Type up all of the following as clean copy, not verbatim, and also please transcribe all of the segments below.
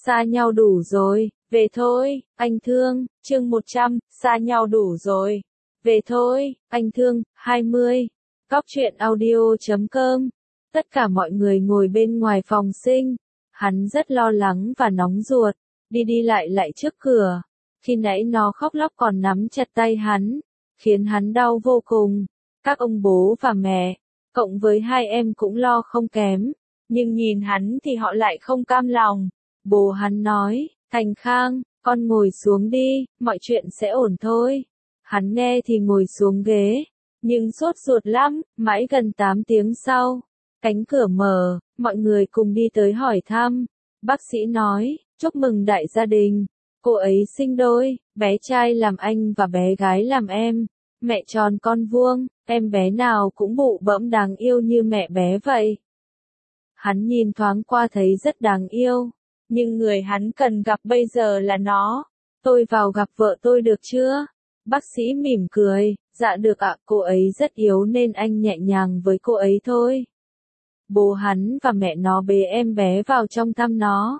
xa nhau đủ rồi, về thôi, anh thương, chương 100, xa nhau đủ rồi, về thôi, anh thương, 20. Cóc truyện audio.com. Tất cả mọi người ngồi bên ngoài phòng sinh. Hắn rất lo lắng và nóng ruột, đi đi lại trước cửa. Khi nãy nó khóc lóc còn nắm chặt tay hắn, khiến hắn đau vô cùng. Các ông bố và mẹ, cộng với hai em cũng lo không kém, nhưng nhìn hắn thì họ lại không cam lòng. Bố hắn nói, Thành Khang, con ngồi xuống đi, mọi chuyện sẽ ổn thôi. Hắn nghe thì ngồi xuống ghế, nhưng sốt ruột lắm, mãi gần 8 tiếng sau. Cánh cửa mở, mọi người cùng đi tới hỏi thăm. Bác sĩ nói, chúc mừng đại gia đình, cô ấy sinh đôi, bé trai làm anh và bé gái làm em. Mẹ tròn con vuông, em bé nào cũng bụ bẫm đáng yêu như mẹ bé vậy. Hắn nhìn thoáng qua thấy rất đáng yêu, nhưng người hắn cần gặp bây giờ là nó. Tôi vào gặp vợ tôi được chưa? Bác sĩ mỉm cười, dạ được ạ, cô ấy rất yếu nên anh nhẹ nhàng với cô ấy thôi. Bố hắn và mẹ nó bế em bé vào trong thăm nó.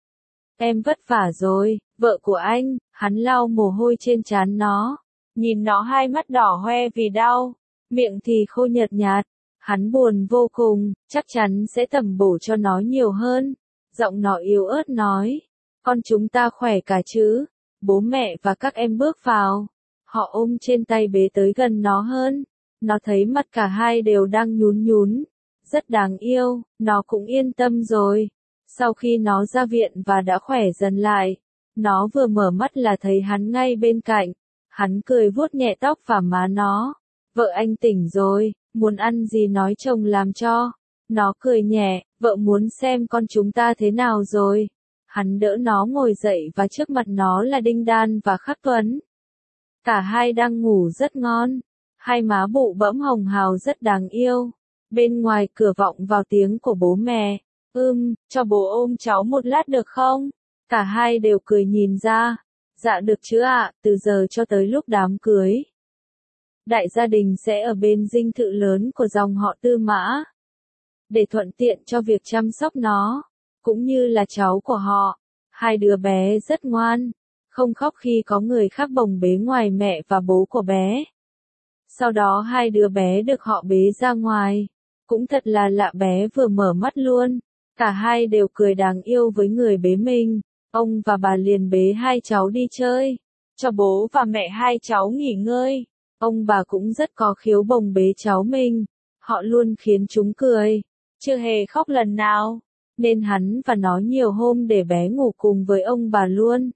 Em vất vả rồi, vợ của anh, hắn lau mồ hôi trên trán nó. Nhìn nó hai mắt đỏ hoe vì đau, miệng thì khô nhợt nhạt. Hắn buồn vô cùng, chắc chắn sẽ tẩm bổ cho nó nhiều hơn. Giọng nó yếu ớt nói, con chúng ta khỏe cả chứ? Bố mẹ và các em bước vào. Họ ôm trên tay bế tới gần nó hơn. Nó thấy mặt cả hai đều đang nhún nhún. Rất đáng yêu, nó cũng yên tâm rồi. Sau khi nó ra viện và đã khỏe dần lại, nó vừa mở mắt là thấy hắn ngay bên cạnh. Hắn cười vuốt nhẹ tóc và má nó. Vợ anh tỉnh rồi, muốn ăn gì nói chồng làm cho. Nó cười nhẹ, vợ muốn xem con chúng ta thế nào rồi. Hắn đỡ nó ngồi dậy và trước mặt nó là Đinh Đan và Khắc Tuấn. Cả hai đang ngủ rất ngon. Hai má bụ bẫm hồng hào rất đáng yêu. Bên ngoài cửa vọng vào tiếng của bố mẹ. Cho bố ôm cháu một lát được không? Cả hai đều cười nhìn ra. Dạ được chứ ạ, từ giờ cho tới lúc đám cưới. Đại gia đình sẽ ở bên dinh thự lớn của dòng họ Tư Mã. Để thuận tiện cho việc chăm sóc nó, cũng như là cháu của họ. Hai đứa bé rất ngoan, không khóc khi có người khác bồng bế ngoài mẹ và bố của bé. Sau đó hai đứa bé được họ bế ra ngoài. Cũng thật là lạ, bé vừa mở mắt luôn. Cả hai đều cười đáng yêu với người bế mình. Ông và bà liền bế hai cháu đi chơi, cho bố và mẹ hai cháu nghỉ ngơi. Ông bà cũng rất có khiếu bồng bế cháu mình. Họ luôn khiến chúng cười, chưa hề khóc lần nào. Nên hắn và nó nhiều hôm để bé ngủ cùng với ông bà luôn.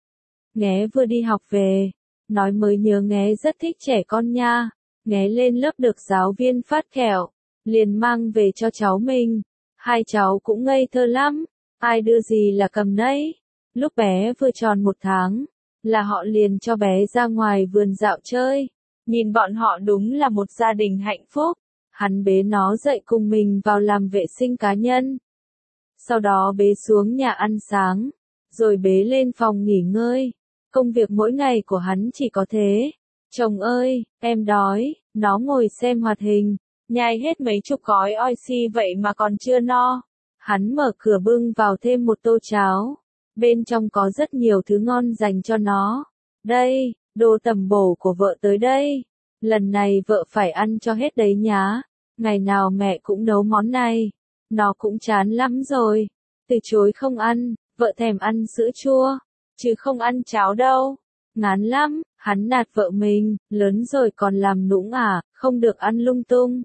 Nghé vừa đi học về, nói mới nhớ Nghé rất thích trẻ con nha. Nghé lên lớp được giáo viên phát kẹo, liền mang về cho cháu mình. Hai cháu cũng ngây thơ lắm, ai đưa gì là cầm nấy. Lúc bé vừa tròn 1 tháng, là họ liền cho bé ra ngoài vườn dạo chơi. Nhìn bọn họ đúng là một gia đình hạnh phúc. Hắn bế nó dậy cùng mình vào làm vệ sinh cá nhân. Sau đó bế xuống nhà ăn sáng, rồi bế lên phòng nghỉ ngơi. Công việc mỗi ngày của hắn chỉ có thế. Chồng ơi, em đói. Nó ngồi xem hoạt hình, nhai hết mấy chục gói oxy vậy mà còn chưa no. Hắn mở cửa bưng vào thêm một tô cháo. Bên trong có rất nhiều thứ ngon dành cho nó. Đây, đồ tẩm bổ của vợ tới đây. Lần này vợ phải ăn cho hết đấy nhá. Ngày nào mẹ cũng nấu món này. Nó cũng chán lắm rồi. Từ chối không ăn, vợ thèm ăn sữa chua, chứ không ăn cháo đâu. Ngán lắm, hắn nạt vợ mình, lớn rồi còn làm nũng à, không được ăn lung tung.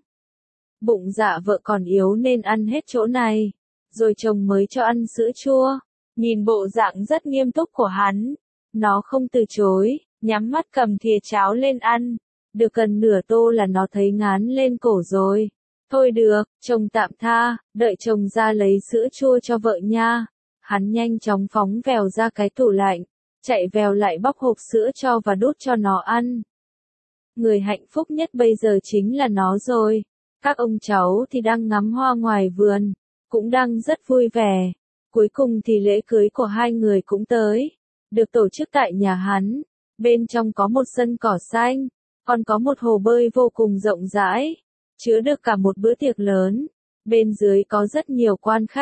Bụng dạ vợ còn yếu nên ăn hết chỗ này. Rồi chồng mới cho ăn sữa chua. Nhìn bộ dạng rất nghiêm túc của hắn, nó không từ chối, nhắm mắt cầm thìa cháo lên ăn. Được gần nửa tô là nó thấy ngán lên cổ rồi. Thôi được, chồng tạm tha, đợi chồng ra lấy sữa chua cho vợ nha. Hắn nhanh chóng phóng vèo ra cái tủ lạnh, chạy vèo lại bóc hộp sữa cho và đút cho nó ăn. Người hạnh phúc nhất bây giờ chính là nó rồi. Các ông cháu thì đang ngắm hoa ngoài vườn, cũng đang rất vui vẻ. Cuối cùng thì lễ cưới của hai người cũng tới, được tổ chức tại nhà hắn. Bên trong có một sân cỏ xanh, còn có một hồ bơi vô cùng rộng rãi, chứa được cả một bữa tiệc lớn. Bên dưới có rất nhiều quan khách,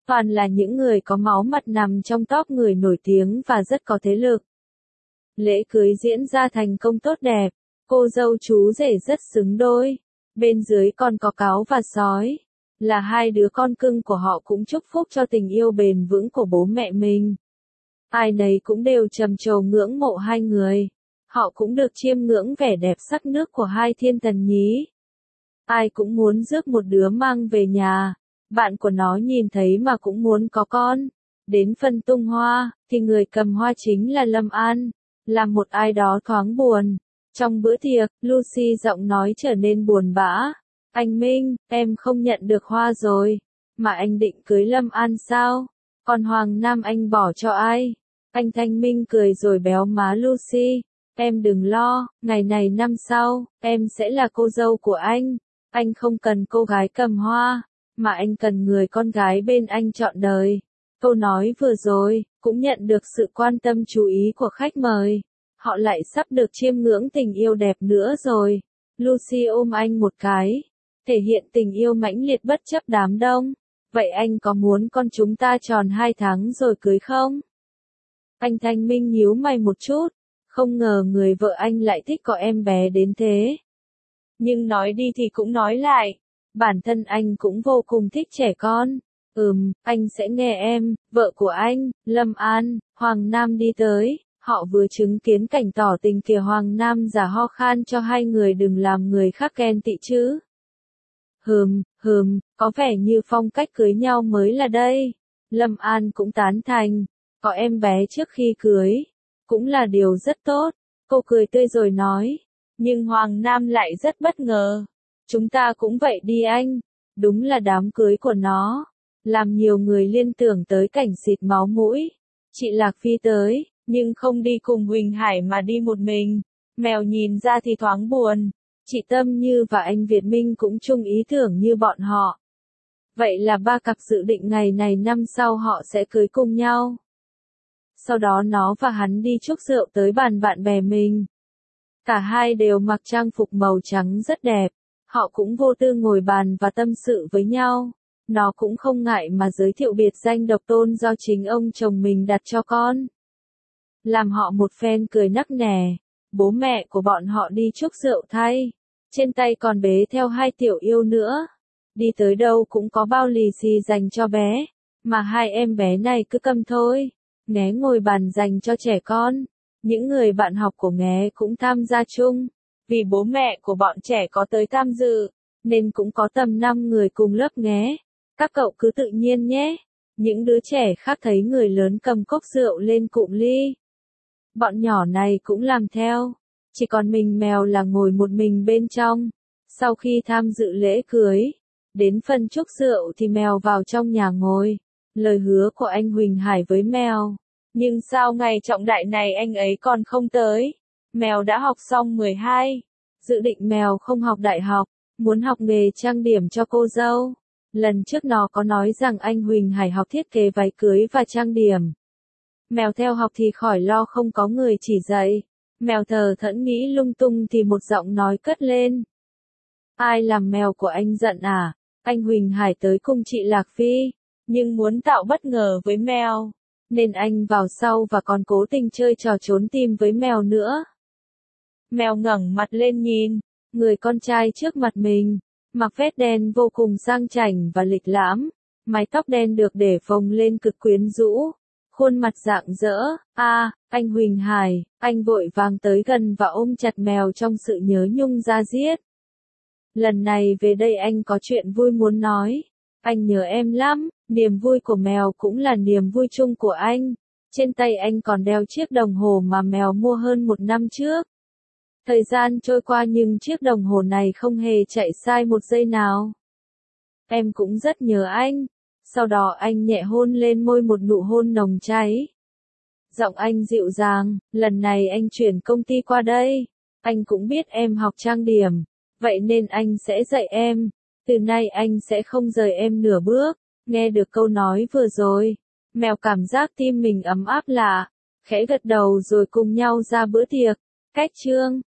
toàn là những người có máu mặt nằm trong top người nổi tiếng và rất có thế lực. Lễ cưới diễn ra thành công tốt đẹp, cô dâu chú rể rất xứng đôi, bên dưới còn có cáo và sói, là hai đứa con cưng của họ cũng chúc phúc cho tình yêu bền vững của bố mẹ mình. Ai nấy cũng đều trầm trồ ngưỡng mộ hai người, họ cũng được chiêm ngưỡng vẻ đẹp sắc nước của hai thiên thần nhí. Ai cũng muốn rước một đứa mang về nhà, bạn của nó nhìn thấy mà cũng muốn có con. Đến phần tung hoa, thì người cầm hoa chính là Lâm An, là một ai đó thoáng buồn. Trong bữa tiệc, Lucy giọng nói trở nên buồn bã. Anh Minh, em không nhận được hoa rồi, mà anh định cưới Lâm An sao? Còn Hoàng Nam anh bỏ cho ai? Anh Thanh Minh cười rồi béo má Lucy. Em đừng lo, ngày này năm sau, em sẽ là cô dâu của anh. Anh không cần cô gái cầm hoa, mà anh cần người con gái bên anh trọn đời. Câu nói vừa rồi, cũng nhận được sự quan tâm chú ý của khách mời. Họ lại sắp được chiêm ngưỡng tình yêu đẹp nữa rồi. Lucy ôm anh một cái, thể hiện tình yêu mãnh liệt bất chấp đám đông. Vậy anh có muốn con chúng ta tròn 2 tháng rồi cưới không? Anh Thanh Minh nhíu mày một chút, không ngờ người vợ anh lại thích có em bé đến thế. Nhưng nói đi thì cũng nói lại, bản thân anh cũng vô cùng thích trẻ con. Anh sẽ nghe em, vợ của anh, Lâm An, Hoàng Nam đi tới, họ vừa chứng kiến cảnh tỏ tình kìa. Hoàng Nam giả ho khan cho hai người đừng làm người khác ghen tị chứ. Có vẻ như phong cách cưới nhau mới là đây. Lâm An cũng tán thành, có em bé trước khi cưới, cũng là điều rất tốt. Cô cười tươi rồi nói, nhưng Hoàng Nam lại rất bất ngờ. Chúng ta cũng vậy đi anh, đúng là đám cưới của nó, làm nhiều người liên tưởng tới cảnh xịt máu mũi. Chị Lạc Phi tới, nhưng không đi cùng Huỳnh Hải mà đi một mình. Mèo nhìn ra thì thoáng buồn. Chị Tâm Như và anh Việt Minh cũng chung ý tưởng như bọn họ. Vậy là ba cặp dự định ngày này năm sau họ sẽ cưới cùng nhau. Sau đó nó và hắn đi chúc rượu tới bàn bạn bè mình. Cả hai đều mặc trang phục màu trắng rất đẹp. Họ cũng vô tư ngồi bàn và tâm sự với nhau. Nó cũng không ngại mà giới thiệu biệt danh độc tôn do chính ông chồng mình đặt cho con. Làm họ một phen cười nắc nẻ. Bố mẹ của bọn họ đi chúc rượu thay. Trên tay còn bế theo 2 tiểu yêu nữa. Đi tới đâu cũng có bao lì xì dành cho bé. Mà hai em bé này cứ câm thôi. Nghé ngồi bàn dành cho trẻ con. Những người bạn học của Nghé cũng tham gia chung. Vì bố mẹ của bọn trẻ có tới tham dự, nên cũng có tầm 5 người cùng lớp Nghé. Các cậu cứ tự nhiên nhé. Những đứa trẻ khác thấy người lớn cầm cốc rượu lên cụm ly. Bọn nhỏ này cũng làm theo. Chỉ còn mình Mèo là ngồi một mình bên trong. Sau khi tham dự lễ cưới, đến phần chúc rượu thì Mèo vào trong nhà ngồi. Lời hứa của anh Huỳnh Hải với Mèo. Nhưng sao ngày trọng đại này anh ấy còn không tới? Mèo đã học xong 12. Dự định Mèo không học đại học, muốn học nghề trang điểm cho cô dâu. Lần trước nó có nói rằng anh Huỳnh Hải học thiết kế váy cưới và trang điểm. Mèo theo học thì khỏi lo không có người chỉ dạy. Mèo thờ thẫn nghĩ lung tung thì một giọng nói cất lên. Ai làm mèo của anh giận à? Anh Huỳnh Hải tới cùng chị Lạc Phi, nhưng muốn tạo bất ngờ với Mèo, nên anh vào sau và còn cố tình chơi trò trốn tìm với Mèo nữa. Mèo ngẩng mặt lên nhìn, người con trai trước mặt mình, mặc vest đen vô cùng sang chảnh và lịch lãm, mái tóc đen được để phồng lên cực quyến rũ, khuôn mặt rạng rỡ. Anh Huỳnh Hải, anh vội vàng tới gần và ôm chặt Mèo trong sự nhớ nhung da diết. Lần này về đây anh có chuyện vui muốn nói. Anh nhớ em lắm, niềm vui của Mèo cũng là niềm vui chung của anh. Trên tay anh còn đeo chiếc đồng hồ mà Mèo mua hơn 1 năm trước. Thời gian trôi qua nhưng chiếc đồng hồ này không hề chạy sai một giây nào. Em cũng rất nhớ anh. Sau đó anh nhẹ hôn lên môi một nụ hôn nồng cháy. Giọng anh dịu dàng, lần này anh chuyển công ty qua đây. Anh cũng biết em học trang điểm, vậy nên anh sẽ dạy em. Từ nay anh sẽ không rời em nửa bước. Nghe được câu nói vừa rồi, Mèo cảm giác tim mình ấm áp lạ, khẽ gật đầu rồi cùng nhau ra bữa tiệc. Cách chương